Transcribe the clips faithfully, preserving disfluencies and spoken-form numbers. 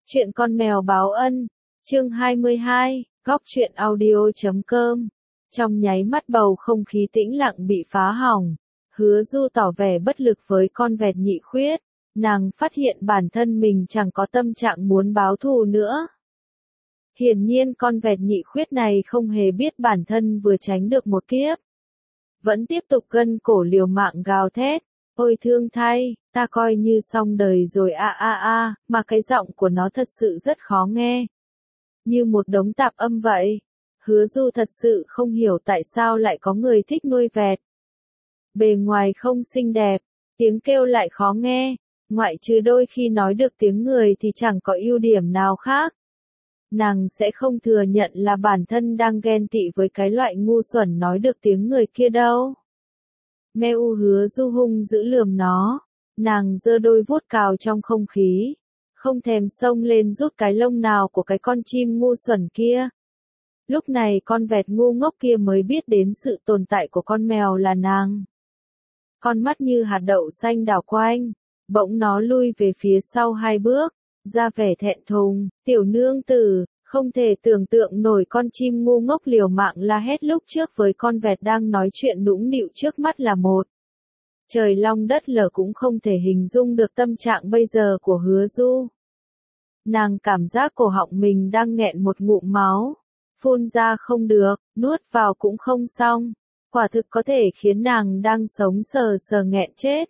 Chuyện con mèo báo ân, chương hai mươi hai, góc truyện audio chấm com. Trong nháy mắt bầu không khí tĩnh lặng bị phá hỏng. Hứa Du tỏ vẻ bất lực với con vẹt nhị khuyết. Nàng phát hiện bản thân mình chẳng có tâm trạng muốn báo thù nữa. Hiển nhiên con vẹt nhị khuyết này không hề biết bản thân vừa tránh được một kiếp. Vẫn tiếp tục gân cổ liều mạng gào thét. Ôi thương thay, ta coi như xong đời rồi a a a, mà cái giọng của nó thật sự rất khó nghe. Như một đống tạp âm vậy. Hứa Du thật sự không hiểu tại sao lại có người thích nuôi vẹt. Bề ngoài không xinh đẹp, tiếng kêu lại khó nghe, ngoại trừ đôi khi nói được tiếng người thì chẳng có ưu điểm nào khác. Nàng sẽ không thừa nhận là bản thân đang ghen tị với cái loại ngu xuẩn nói được tiếng người kia đâu. Meo Hứa Du hung giữ lườm nó, nàng giơ đôi vuốt cào trong không khí, không thèm xông lên rút cái lông nào của cái con chim ngu xuẩn kia. Lúc này con vẹt ngu ngốc kia mới biết đến sự tồn tại của con mèo là nàng. Con mắt như hạt đậu xanh đảo quanh, bỗng nó lui về phía sau hai bước, ra vẻ thẹn thùng, tiểu nương tử. Không thể tưởng tượng nổi con chim ngu ngốc liều mạng la hét lúc trước với con vẹt đang nói chuyện nũng nịu trước mắt là một. Trời long đất lở cũng không thể hình dung được tâm trạng bây giờ của Hứa Du. Nàng cảm giác cổ họng mình đang nghẹn một ngụm máu, phun ra không được, nuốt vào cũng không xong, quả thực có thể khiến nàng đang sống sờ sờ nghẹn chết.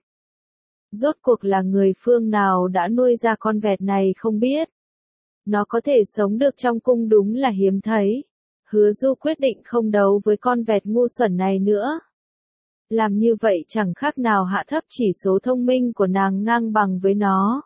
Rốt cuộc là người phương nào đã nuôi ra con vẹt này không biết. Nó có thể sống được trong cung đúng là hiếm thấy. Hứa Du quyết định không đấu với con vẹt ngu xuẩn này nữa. Làm như vậy chẳng khác nào hạ thấp chỉ số thông minh của nàng ngang bằng với nó.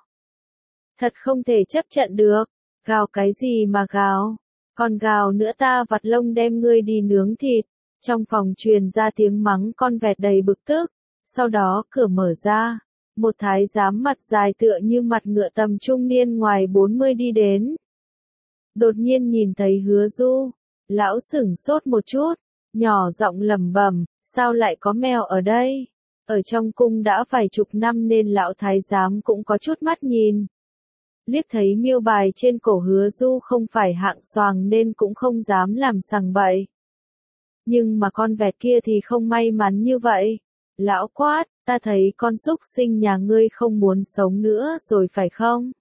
Thật không thể chấp nhận được. Gào cái gì mà gào? Còn gào nữa ta vặt lông đem ngươi đi nướng thịt. Trong phòng truyền ra tiếng mắng con vẹt đầy bực tức. Sau đó cửa mở ra. Một thái giám mặt dài tựa như mặt ngựa tầm trung niên ngoài bốn mươi đi đến. Đột nhiên nhìn thấy Hứa Du, lão sửng sốt một chút, nhỏ giọng lẩm bẩm, sao lại có mèo ở đây? Ở trong cung đã vài chục năm nên lão thái giám cũng có chút mắt nhìn. Liếc thấy miêu bài trên cổ Hứa Du không phải hạng xoàng nên cũng không dám làm sằng bậy. Nhưng mà con vẹt kia thì không may mắn như vậy. Lão quát, ta thấy con súc sinh nhà ngươi không muốn sống nữa rồi phải không?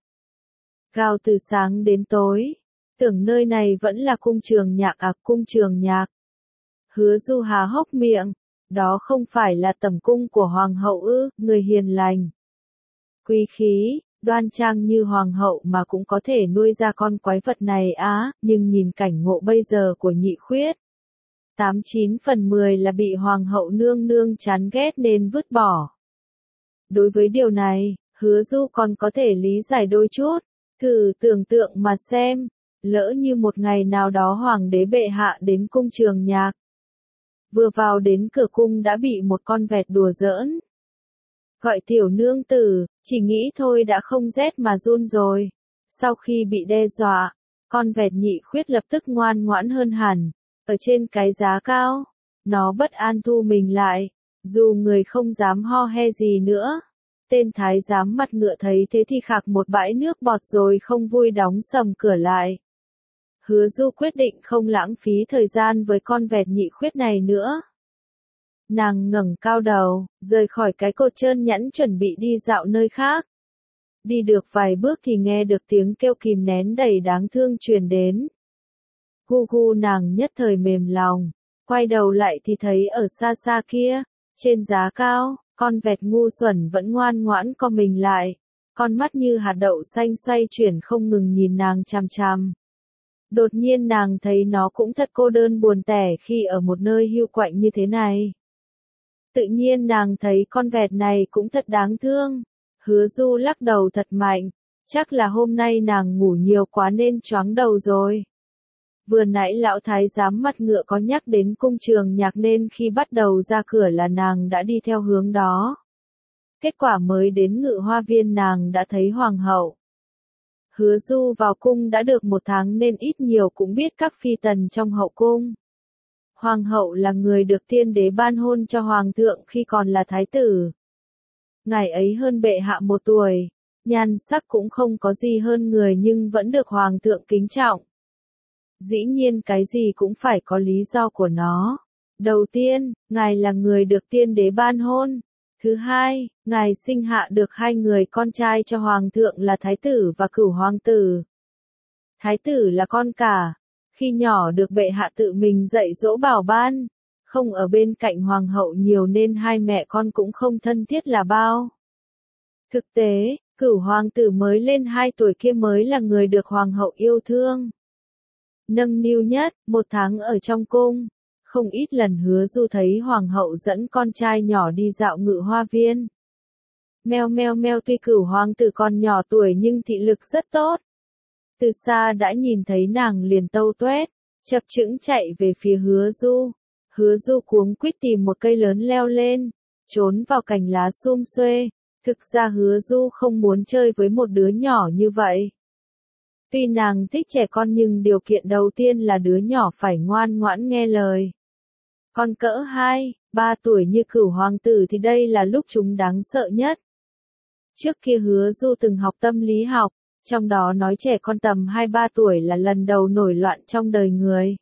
Gào từ sáng đến tối, tưởng nơi này vẫn là cung trường nhạc à cung trường nhạc. Hứa Du há hốc miệng, đó không phải là tẩm cung của hoàng hậu ư, người hiền lành. Quý khí, đoan trang như hoàng hậu mà cũng có thể nuôi ra con quái vật này á, nhưng nhìn cảnh ngộ bây giờ của nhị khuyết. Tám chín phần mười là bị hoàng hậu nương nương chán ghét nên vứt bỏ. Đối với điều này, Hứa Du còn có thể lý giải đôi chút, thử tưởng tượng mà xem, lỡ như một ngày nào đó hoàng đế bệ hạ đến cung trường nhạc. Vừa vào đến cửa cung đã bị một con vẹt đùa giỡn. Gọi tiểu nương tử, chỉ nghĩ thôi đã không rét mà run rồi. Sau khi bị đe dọa, con vẹt nhị khuyết lập tức ngoan ngoãn hơn hẳn. Ở trên cái giá cao, nó bất an thu mình lại, dù người không dám ho he gì nữa. Tên thái giám mặt ngựa thấy thế thì khạc một bãi nước bọt rồi không vui đóng sầm cửa lại. Hứa Du quyết định không lãng phí thời gian với con vẹt nhị khuyết này nữa. Nàng ngẩng cao đầu, rời khỏi cái cột trơn nhẵn chuẩn bị đi dạo nơi khác. Đi được vài bước thì nghe được tiếng kêu kìm nén đầy đáng thương truyền đến. Gu gu nàng nhất thời mềm lòng, quay đầu lại thì thấy ở xa xa kia, trên giá cao, con vẹt ngu xuẩn vẫn ngoan ngoãn co mình lại, con mắt như hạt đậu xanh xoay chuyển không ngừng nhìn nàng chằm chằm. Đột nhiên nàng thấy nó cũng thật cô đơn buồn tẻ khi ở một nơi hiu quạnh như thế này. Tự nhiên nàng thấy con vẹt này cũng thật đáng thương. Hứa Du lắc đầu thật mạnh, chắc là hôm nay nàng ngủ nhiều quá nên choáng đầu rồi. Vừa nãy lão thái giám mặt ngựa có nhắc đến cung trường nhạc nên khi bắt đầu ra cửa là nàng đã đi theo hướng đó. Kết quả mới đến Ngự Hoa Viên nàng đã thấy hoàng hậu. Hứa Du vào cung đã được một tháng nên ít nhiều cũng biết các phi tần trong hậu cung. Hoàng hậu là người được tiên đế ban hôn cho hoàng thượng khi còn là thái tử. Ngài ấy hơn bệ hạ một tuổi, nhan sắc cũng không có gì hơn người nhưng vẫn được hoàng thượng kính trọng. Dĩ nhiên cái gì cũng phải có lý do của nó. Đầu tiên, ngài là người được tiên đế ban hôn. Thứ hai, ngài sinh hạ được hai người con trai cho hoàng thượng là thái tử và cửu hoàng tử. Thái tử là con cả, khi nhỏ được bệ hạ tự mình dạy dỗ bảo ban, không ở bên cạnh hoàng hậu nhiều nên hai mẹ con cũng không thân thiết là bao. Thực tế, cửu hoàng tử mới lên hai tuổi kia mới là người được hoàng hậu yêu thương. Nâng niu nhất, một tháng ở trong cung, không ít lần Hứa Du thấy hoàng hậu dẫn con trai nhỏ đi dạo ngự hoa viên. Meo meo meo tuy cửu hoàng tử còn nhỏ tuổi nhưng thị lực rất tốt. Từ xa đã nhìn thấy nàng liền tâu tuét, chập chững chạy về phía Hứa Du. Hứa Du cuống quýt tìm một cây lớn leo lên, trốn vào cành lá sum xuê. Thực ra Hứa Du không muốn chơi với một đứa nhỏ như vậy. Tuy nàng thích trẻ con nhưng điều kiện đầu tiên là đứa nhỏ phải ngoan ngoãn nghe lời. Con cỡ hai, ba tuổi như cửu hoàng tử thì đây là lúc chúng đáng sợ nhất. Trước kia Hứa Du từng học tâm lý học, trong đó nói trẻ con tầm hai ba tuổi là lần đầu nổi loạn trong đời người.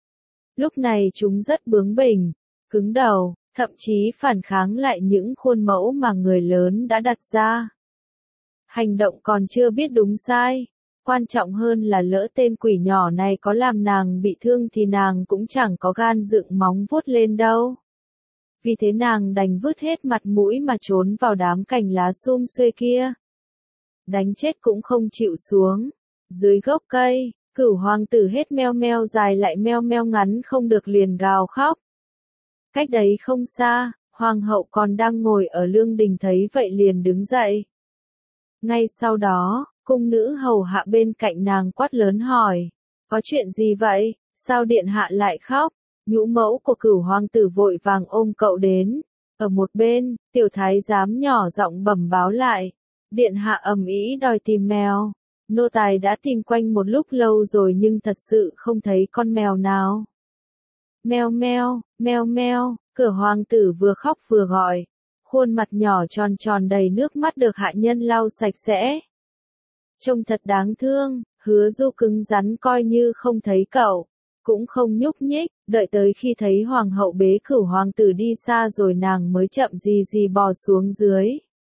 Lúc này chúng rất bướng bỉnh, cứng đầu, thậm chí phản kháng lại những khuôn mẫu mà người lớn đã đặt ra. Hành động còn chưa biết đúng sai, quan trọng hơn là lỡ tên quỷ nhỏ này có làm nàng bị thương thì nàng cũng chẳng có gan dựng móng vuốt lên đâu. Vì thế nàng đành vứt hết mặt mũi mà trốn vào đám cành lá sum xuê kia. Đánh chết cũng không chịu xuống. Dưới gốc cây, cửu hoàng tử hết meo meo dài lại meo meo ngắn không được liền gào khóc. Cách đấy không xa, hoàng hậu còn đang ngồi ở lương đình thấy vậy liền đứng dậy. Ngay sau đó, cung nữ hầu hạ bên cạnh nàng quát lớn hỏi, có chuyện gì vậy, sao điện hạ lại khóc? Nhũ mẫu của cửu hoàng tử vội vàng ôm cậu đến. Ở một bên, tiểu thái giám nhỏ giọng bẩm báo lại, điện hạ ầm ĩ đòi tìm mèo. Nô tài đã tìm quanh một lúc lâu rồi nhưng thật sự không thấy con mèo nào. Meo meo, meo meo, cửu hoàng tử vừa khóc vừa gọi, khuôn mặt nhỏ tròn tròn đầy nước mắt được hạ nhân lau sạch sẽ. Trông thật đáng thương, Hứa Du cứng rắn coi như không thấy cậu, cũng không nhúc nhích, đợi tới khi thấy hoàng hậu bế cửu hoàng tử đi xa rồi nàng mới chậm gì gì bò xuống dưới.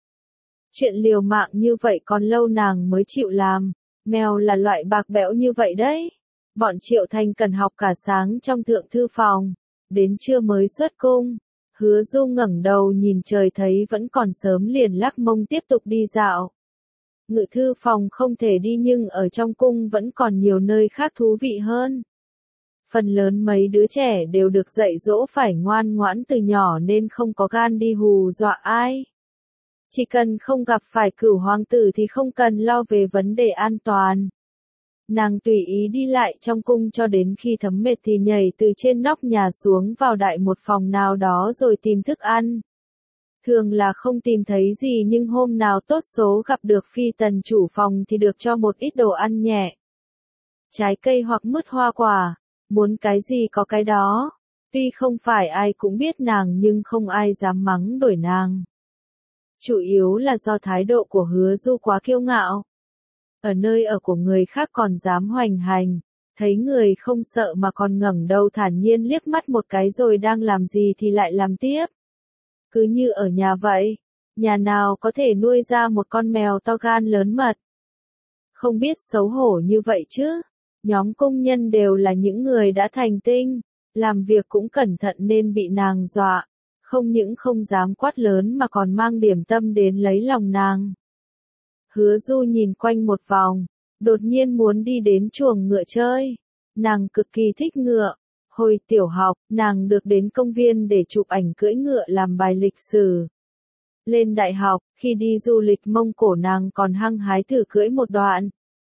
Chuyện liều mạng như vậy còn lâu nàng mới chịu làm, mèo là loại bạc bẽo như vậy đấy. Bọn Triệu Thanh cần học cả sáng trong thượng thư phòng, đến trưa mới xuất cung. Hứa Du ngẩng đầu nhìn trời thấy vẫn còn sớm liền lắc mông tiếp tục đi dạo. Ngự thư phòng không thể đi nhưng ở trong cung vẫn còn nhiều nơi khác thú vị hơn. Phần lớn mấy đứa trẻ đều được dạy dỗ phải ngoan ngoãn từ nhỏ nên không có gan đi hù dọa ai. Chỉ cần không gặp phải cửu hoàng tử thì không cần lo về vấn đề an toàn. Nàng tùy ý đi lại trong cung cho đến khi thấm mệt thì nhảy từ trên nóc nhà xuống vào đại một phòng nào đó rồi tìm thức ăn. Thường là không tìm thấy gì nhưng hôm nào tốt số gặp được phi tần chủ phòng thì được cho một ít đồ ăn nhẹ. Trái cây hoặc mứt hoa quả, muốn cái gì có cái đó. Tuy không phải ai cũng biết nàng nhưng không ai dám mắng đuổi nàng. Chủ yếu là do thái độ của Hứa Du quá kiêu ngạo. Ở nơi ở của người khác còn dám hoành hành, thấy người không sợ mà còn ngẩng đầu thản nhiên liếc mắt một cái rồi đang làm gì thì lại làm tiếp. Cứ như ở nhà vậy, nhà nào có thể nuôi ra một con mèo to gan lớn mật. Không biết xấu hổ như vậy chứ, nhóm công nhân đều là những người đã thành tinh, làm việc cũng cẩn thận nên bị nàng dọa, không những không dám quát lớn mà còn mang điểm tâm đến lấy lòng nàng. Hứa Du nhìn quanh một vòng, đột nhiên muốn đi đến chuồng ngựa chơi. Nàng cực kỳ thích ngựa. Hồi tiểu học, nàng được đến công viên để chụp ảnh cưỡi ngựa làm bài lịch sử. Lên đại học, khi đi du lịch Mông Cổ nàng còn hăng hái thử cưỡi một đoạn.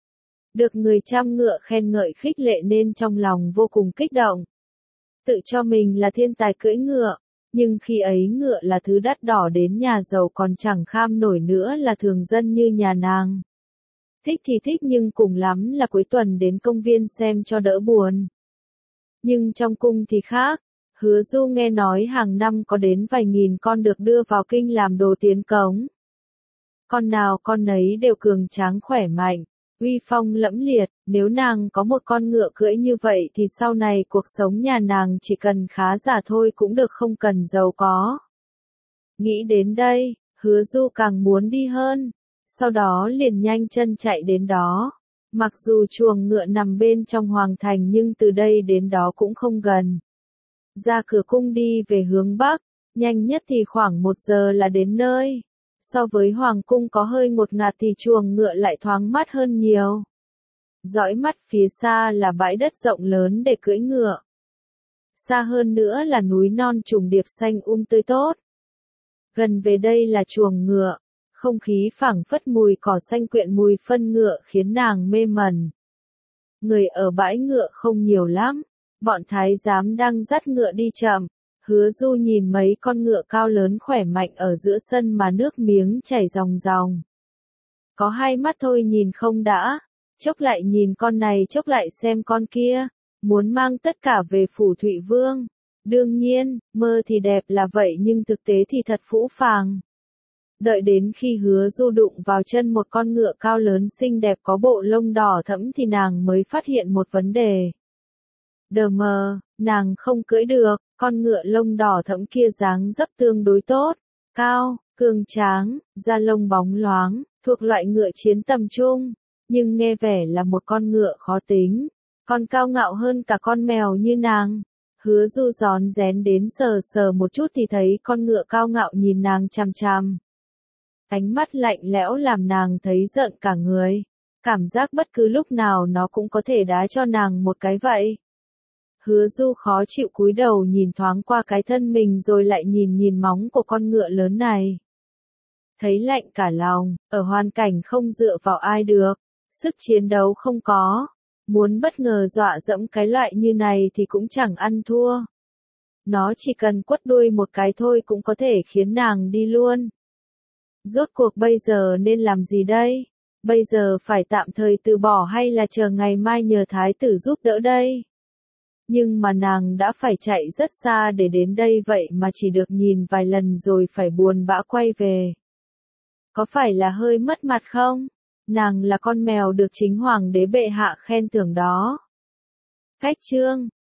Được người chăm ngựa khen ngợi khích lệ nên trong lòng vô cùng kích động. Tự cho mình là thiên tài cưỡi ngựa, nhưng khi ấy ngựa là thứ đắt đỏ đến nhà giàu còn chẳng kham nổi nữa là thường dân như nhà nàng. Thích thì thích nhưng cùng lắm là cuối tuần đến công viên xem cho đỡ buồn. Nhưng trong cung thì khác, Hứa Du nghe nói hàng năm có đến vài nghìn con được đưa vào kinh làm đồ tiến cống. Con nào con nấy đều cường tráng khỏe mạnh, uy phong lẫm liệt, nếu nàng có một con ngựa cưỡi như vậy thì sau này cuộc sống nhà nàng chỉ cần khá giả thôi cũng được không cần giàu có. Nghĩ đến đây, Hứa Du càng muốn đi hơn, sau đó liền nhanh chân chạy đến đó. Mặc dù chuồng ngựa nằm bên trong hoàng thành nhưng từ đây đến đó cũng không gần. Ra cửa cung đi về hướng Bắc, nhanh nhất thì khoảng một giờ là đến nơi. So với hoàng cung có hơi ngột ngạt thì chuồng ngựa lại thoáng mát hơn nhiều. Dõi mắt phía xa là bãi đất rộng lớn để cưỡi ngựa. Xa hơn nữa là núi non trùng điệp xanh um tươi tốt. Gần về đây là chuồng ngựa, không khí phảng phất mùi cỏ xanh quyện mùi phân ngựa khiến nàng mê mẩn. Người ở bãi ngựa không nhiều lắm, bọn thái giám đang dắt ngựa đi chậm. Hứa Du nhìn mấy con ngựa cao lớn khỏe mạnh ở giữa sân mà nước miếng chảy ròng ròng. Có hai mắt thôi nhìn không đã, chốc lại nhìn con này chốc lại xem con kia, muốn mang tất cả về phủ Thụy Vương. Đương nhiên, mơ thì đẹp là vậy nhưng thực tế thì thật phũ phàng. Đợi đến khi Hứa Du đụng vào chân một con ngựa cao lớn xinh đẹp có bộ lông đỏ thẫm thì nàng mới phát hiện một vấn đề. Đờ mờ, nàng không cưỡi được, con ngựa lông đỏ thẫm kia dáng dấp tương đối tốt, cao, cường tráng, da lông bóng loáng, thuộc loại ngựa chiến tầm trung, nhưng nghe vẻ là một con ngựa khó tính, còn cao ngạo hơn cả con mèo như nàng. Hứa Du rón rén đến sờ sờ một chút thì thấy con ngựa cao ngạo nhìn nàng chằm chằm. Ánh mắt lạnh lẽo làm nàng thấy giận cả người, cảm giác bất cứ lúc nào nó cũng có thể đá cho nàng một cái vậy. Hứa Du khó chịu cúi đầu nhìn thoáng qua cái thân mình rồi lại nhìn nhìn móng của con ngựa lớn này. Thấy lạnh cả lòng, ở hoàn cảnh không dựa vào ai được, sức chiến đấu không có, muốn bất ngờ dọa dẫm cái loại như này thì cũng chẳng ăn thua. Nó chỉ cần quất đuôi một cái thôi cũng có thể khiến nàng đi luôn. Rốt cuộc bây giờ nên làm gì đây? Bây giờ phải tạm thời từ bỏ hay là chờ ngày mai nhờ thái tử giúp đỡ đây? Nhưng mà nàng đã phải chạy rất xa để đến đây vậy mà chỉ được nhìn vài lần rồi phải buồn bã quay về. Có phải là hơi mất mặt không? Nàng là con mèo được chính hoàng đế bệ hạ khen thưởng đó. Cách chương